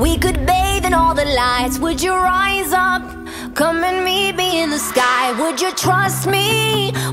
We could bathe in all the lights. Would you rise up? Come and meet me in the sky. Would you trust me?